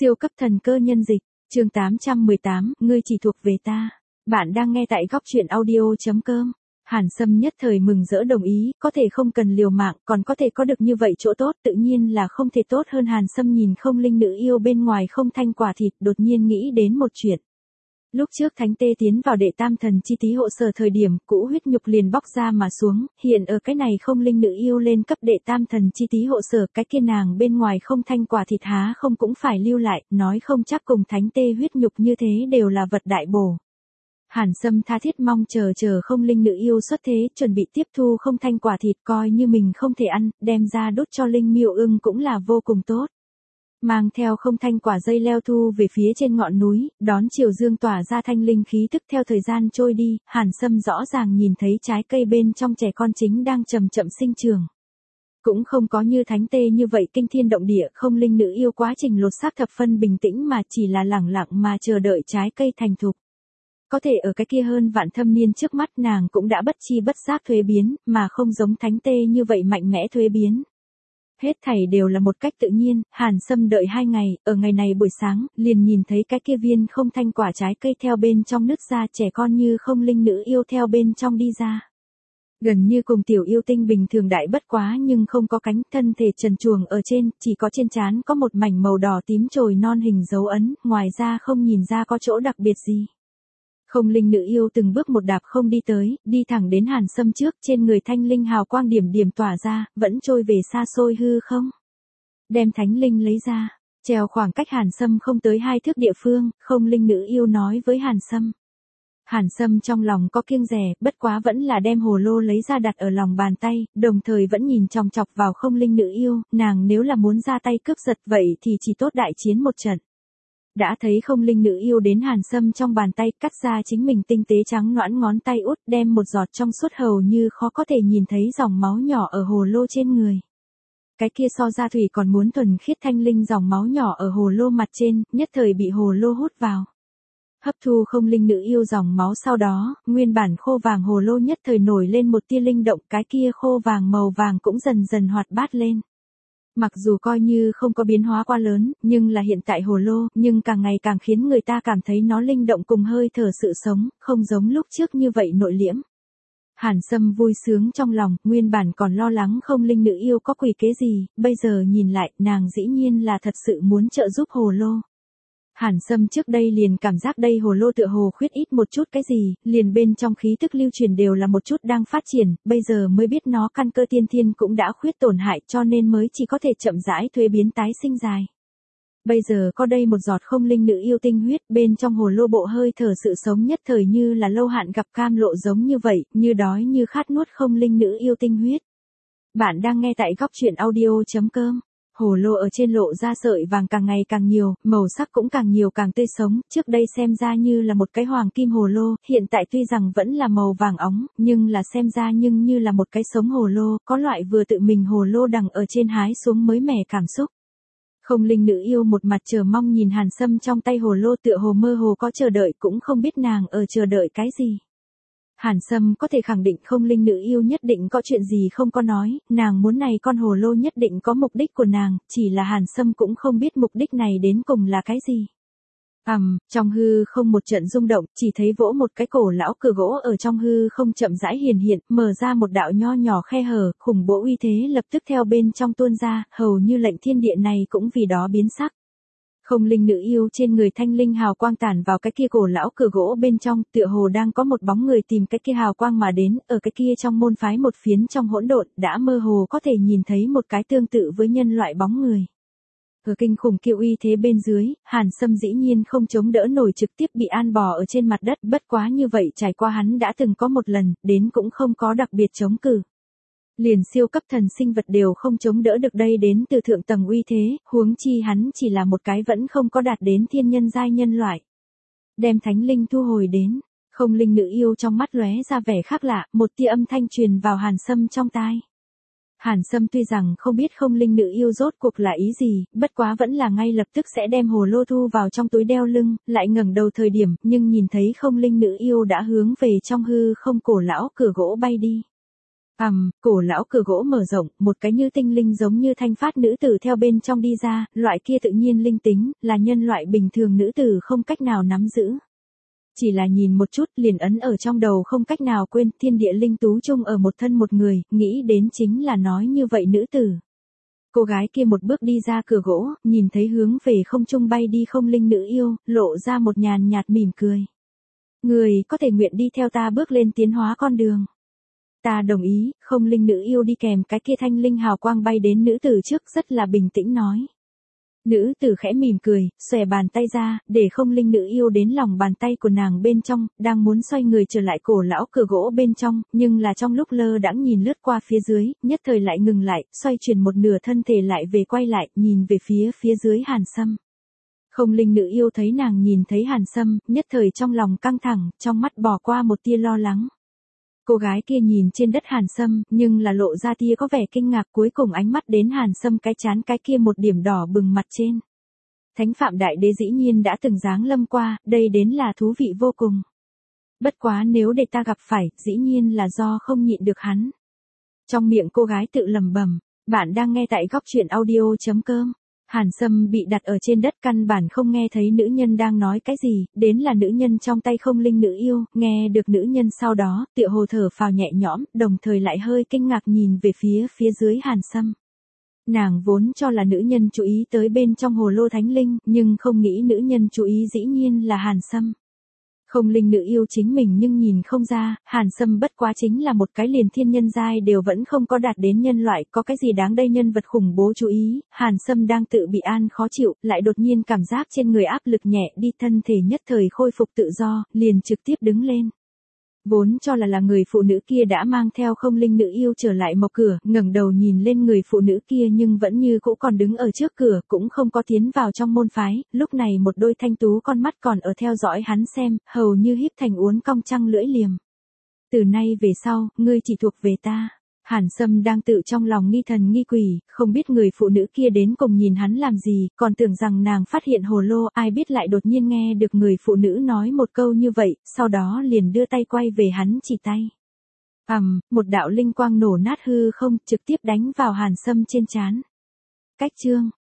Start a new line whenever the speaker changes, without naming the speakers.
Siêu cấp thần cơ nhân dịch, chương 818, ngươi chỉ thuộc về ta. Bạn đang nghe tại góc truyện audio.com. Hàn Sâm nhất thời mừng rỡ đồng ý, có thể không cần liều mạng, còn có thể có được như vậy chỗ tốt, tự nhiên là không thể tốt hơn. Hàn Sâm nhìn không linh nữ yêu bên ngoài không thanh quả thịt, đột nhiên nghĩ đến một chuyện. Lúc trước Thánh Tê tiến vào đệ tam thần chi tí hộ sở thời điểm, cũ huyết nhục liền bóc ra mà xuống, hiện ở cái này không linh nữ yêu lên cấp đệ tam thần chi tí hộ sở, cái kia nàng bên ngoài không thanh quả thịt há không cũng phải lưu lại, nói không chắc cùng Thánh Tê huyết nhục như thế đều là vật đại bổ. Hàn Sâm tha thiết mong chờ không linh nữ yêu xuất thế, chuẩn bị tiếp thu không thanh quả thịt, coi như mình không thể ăn, đem ra đốt cho linh miêu ưng cũng là vô cùng tốt. Mang theo không thanh quả dây leo thu về phía trên ngọn núi, đón chiều dương tỏa ra thanh linh khí tức. Theo thời gian trôi đi, Hàn Sâm rõ ràng nhìn thấy trái cây bên trong trẻ con chính đang chậm chậm sinh trưởng. Cũng không có như Thánh Tê như vậy kinh thiên động địa, không linh nữ yêu quá trình lột xác thập phân bình tĩnh mà chỉ là lẳng lặng mà chờ đợi trái cây thành thục. Có thể ở cái kia hơn vạn thâm niên trước mắt nàng cũng đã bất chi bất giác thuế biến, mà không giống Thánh Tê như vậy mạnh mẽ thuế biến. Hết thảy đều là một cách tự nhiên. Hàn Sâm đợi 2 ngày, ở ngày này buổi sáng, liền nhìn thấy cái kia viên không thanh quả trái cây theo bên trong nứt ra, trẻ con như không linh nữ yêu theo bên trong đi ra. Gần như cùng tiểu yêu tinh bình thường đại bất quá nhưng không có cánh, thân thể trần truồng ở trên, chỉ có trên trán có một mảnh màu đỏ tím chồi non hình dấu ấn, ngoài ra không nhìn ra có chỗ đặc biệt gì. Không linh nữ yêu từng bước một đạp không đi tới, đi thẳng đến Hàn Sâm trước, trên người thanh linh hào quang điểm điểm tỏa ra, vẫn trôi về xa xôi hư không. Đem thánh linh lấy ra, treo khoảng cách Hàn Sâm không tới 2 thước địa phương, không linh nữ yêu nói với Hàn Sâm. Hàn Sâm trong lòng có kiêng dè, bất quá vẫn là đem hồ lô lấy ra đặt ở lòng bàn tay, đồng thời vẫn nhìn chòng chọc vào không linh nữ yêu, nàng nếu là muốn ra tay cướp giật vậy thì chỉ tốt đại chiến một trận. Đã thấy không linh nữ yêu đến Hàn Sâm trong bàn tay, cắt ra chính mình tinh tế trắng nõn ngón tay út, đem một giọt trong suốt hầu như khó có thể nhìn thấy dòng máu nhỏ ở hồ lô trên người. Cái kia so ra thủy còn muốn thuần khiết thanh linh dòng máu nhỏ ở hồ lô mặt trên, nhất thời bị hồ lô hút vào. Hấp thu không linh nữ yêu dòng máu sau đó, nguyên bản khô vàng hồ lô nhất thời nổi lên một tia linh động, cái kia khô vàng màu vàng cũng dần dần hoạt bát lên. Mặc dù coi như không có biến hóa quá lớn, nhưng là hiện tại hồ lô, nhưng càng ngày càng khiến người ta cảm thấy nó linh động cùng hơi thở sự sống, không giống lúc trước như vậy nội liễm. Hàn Sâm vui sướng trong lòng, nguyên bản còn lo lắng không linh nữ yêu có quỷ kế gì, bây giờ nhìn lại, nàng dĩ nhiên là thật sự muốn trợ giúp hồ lô. Hàn Sâm trước đây liền cảm giác đây hồ lô tựa hồ khuyết ít một chút cái gì, liền bên trong khí tức lưu truyền đều là một chút đang phát triển, bây giờ mới biết nó căn cơ tiên thiên cũng đã khuyết tổn hại cho nên mới chỉ có thể chậm rãi thuế biến tái sinh dài. Bây giờ có đây một giọt không linh nữ yêu tinh huyết, bên trong hồ lô bộ hơi thở sự sống nhất thời như là lâu hạn gặp cam lộ giống như vậy, như đói như khát nuốt không linh nữ yêu tinh huyết. Bạn đang nghe tại góc truyện audio.com. Hồ lô ở trên lộ ra sợi vàng càng ngày càng nhiều, màu sắc cũng càng nhiều càng tươi sống, trước đây xem ra như là một cái hoàng kim hồ lô, hiện tại tuy rằng vẫn là màu vàng óng, nhưng là xem ra nhưng như là một cái sống hồ lô, có loại vừa tự mình hồ lô đằng ở trên hái xuống mới mẻ cảm xúc. Không linh nữ yêu một mặt chờ mong nhìn Hàn Sâm trong tay hồ lô, tựa hồ mơ hồ có chờ đợi, cũng không biết nàng ở chờ đợi cái gì. Hàn Sâm có thể khẳng định không linh nữ yêu nhất định có chuyện gì không có nói, nàng muốn này con hồ lô nhất định có mục đích của nàng, chỉ là Hàn Sâm cũng không biết mục đích này đến cùng là cái gì. Trong hư không một trận rung động, chỉ thấy vỗ một cái cổ lão cửa gỗ ở trong hư không chậm rãi hiển hiện, mở ra một đạo nho nhỏ khe hở, khủng bố uy thế lập tức theo bên trong tuôn ra, hầu như lệnh thiên địa này cũng vì đó biến sắc. Không linh nữ yêu trên người thanh linh hào quang tản vào cái kia cổ lão cửa gỗ bên trong, tựa hồ đang có một bóng người tìm cái kia hào quang mà đến, ở cái kia trong môn phái một phiến trong hỗn độn, đã mơ hồ có thể nhìn thấy một cái tương tự với nhân loại bóng người. Ở kinh khủng kiêu uy thế bên dưới, Hàn Sâm dĩ nhiên không chống đỡ nổi, trực tiếp bị an bò ở trên mặt đất, bất quá như vậy trải qua hắn đã từng có một lần, đến cũng không có đặc biệt chống cự. Liền siêu cấp thần sinh vật đều không chống đỡ được đây đến từ thượng tầng uy thế, huống chi hắn chỉ là một cái vẫn không có đạt đến thiên nhân giai nhân loại. Đem thánh linh thu hồi đến, không linh nữ yêu trong mắt lóe ra vẻ khác lạ, một tia âm thanh truyền vào Hàn Sâm trong tai. Hàn Sâm tuy rằng không biết không linh nữ yêu rốt cuộc là ý gì, bất quá vẫn là ngay lập tức sẽ đem hồ lô thu vào trong túi đeo lưng, lại ngẩng đầu thời điểm, nhưng nhìn thấy không linh nữ yêu đã hướng về trong hư không cổ lão cửa gỗ bay đi. Cổ lão cửa gỗ mở rộng, một cái như tinh linh giống như thanh phát nữ tử theo bên trong đi ra, loại kia tự nhiên linh tính, là nhân loại bình thường nữ tử không cách nào nắm giữ. Chỉ là nhìn một chút liền ấn ở trong đầu không cách nào quên, thiên địa linh tú chung ở một thân một người, nghĩ đến chính là nói như vậy nữ tử. Cô gái kia một bước đi ra cửa gỗ, nhìn thấy hướng về không trung bay đi không linh nữ yêu, lộ ra một nhàn nhạt mỉm cười. Người có thể nguyện đi theo ta bước lên tiến hóa con đường. Ta đồng ý, không linh nữ yêu đi kèm cái kia thanh linh hào quang bay đến nữ tử trước rất là bình tĩnh nói. Nữ tử khẽ mỉm cười, xòe bàn tay ra, để không linh nữ yêu đến lòng bàn tay của nàng bên trong, đang muốn xoay người trở lại cổ lão cửa gỗ bên trong, nhưng là trong lúc lơ đãng nhìn lướt qua phía dưới, nhất thời lại ngừng lại, xoay chuyển một nửa thân thể lại về quay lại, nhìn về phía dưới Hàn Sâm. Không linh nữ yêu thấy nàng nhìn thấy Hàn Sâm, nhất thời trong lòng căng thẳng, trong mắt bỏ qua một tia lo lắng. Cô gái kia nhìn trên đất Hàn Sâm, nhưng là lộ ra tia có vẻ kinh ngạc, cuối cùng ánh mắt đến Hàn Sâm cái chán cái kia một điểm đỏ bừng mặt trên. Thánh Phạm Đại Đế dĩ nhiên đã từng giáng lâm qua, đây đến là thú vị vô cùng. Bất quá nếu để ta gặp phải, dĩ nhiên là do không nhịn được hắn. Trong miệng cô gái tự lẩm bẩm, bạn đang nghe tại góc truyện audio.com. Hàn Sâm bị đặt ở trên đất căn bản không nghe thấy nữ nhân đang nói cái gì, đến là nữ nhân trong tay không linh nữ yêu, nghe được nữ nhân sau đó, tựa hồ thở phào nhẹ nhõm, đồng thời lại hơi kinh ngạc nhìn về phía dưới Hàn Sâm. Nàng vốn cho là nữ nhân chú ý tới bên trong hồ lô thánh linh, nhưng không nghĩ nữ nhân chú ý dĩ nhiên là Hàn Sâm. Không linh nữ yêu chính mình nhưng nhìn không ra, Hàn Sâm bất quá chính là một cái liền thiên nhân giai đều vẫn không có đạt đến nhân loại, có cái gì đáng đây nhân vật khủng bố chú ý, Hàn Sâm đang tự bị an khó chịu, lại đột nhiên cảm giác trên người áp lực nhẹ đi, thân thể nhất thời khôi phục tự do, liền trực tiếp đứng lên. Vốn cho là người phụ nữ kia đã mang theo không linh nữ yêu trở lại mộc cửa, ngẩng đầu nhìn lên người phụ nữ kia nhưng vẫn như cũ còn đứng ở trước cửa, cũng không có tiến vào trong môn phái, lúc này một đôi thanh tú con mắt còn ở theo dõi hắn xem, hầu như híp thành uốn cong trăng lưỡi liềm. Từ nay về sau, ngươi chỉ thuộc về ta. Hàn Sâm đang tự trong lòng nghi thần nghi quỷ, không biết người phụ nữ kia đến cùng nhìn hắn làm gì, còn tưởng rằng nàng phát hiện hồ lô, ai biết lại đột nhiên nghe được người phụ nữ nói một câu như vậy, sau đó liền đưa tay quay về hắn chỉ tay. Một đạo linh quang nổ nát hư không, trực tiếp đánh vào Hàn Sâm trên trán. Cách chương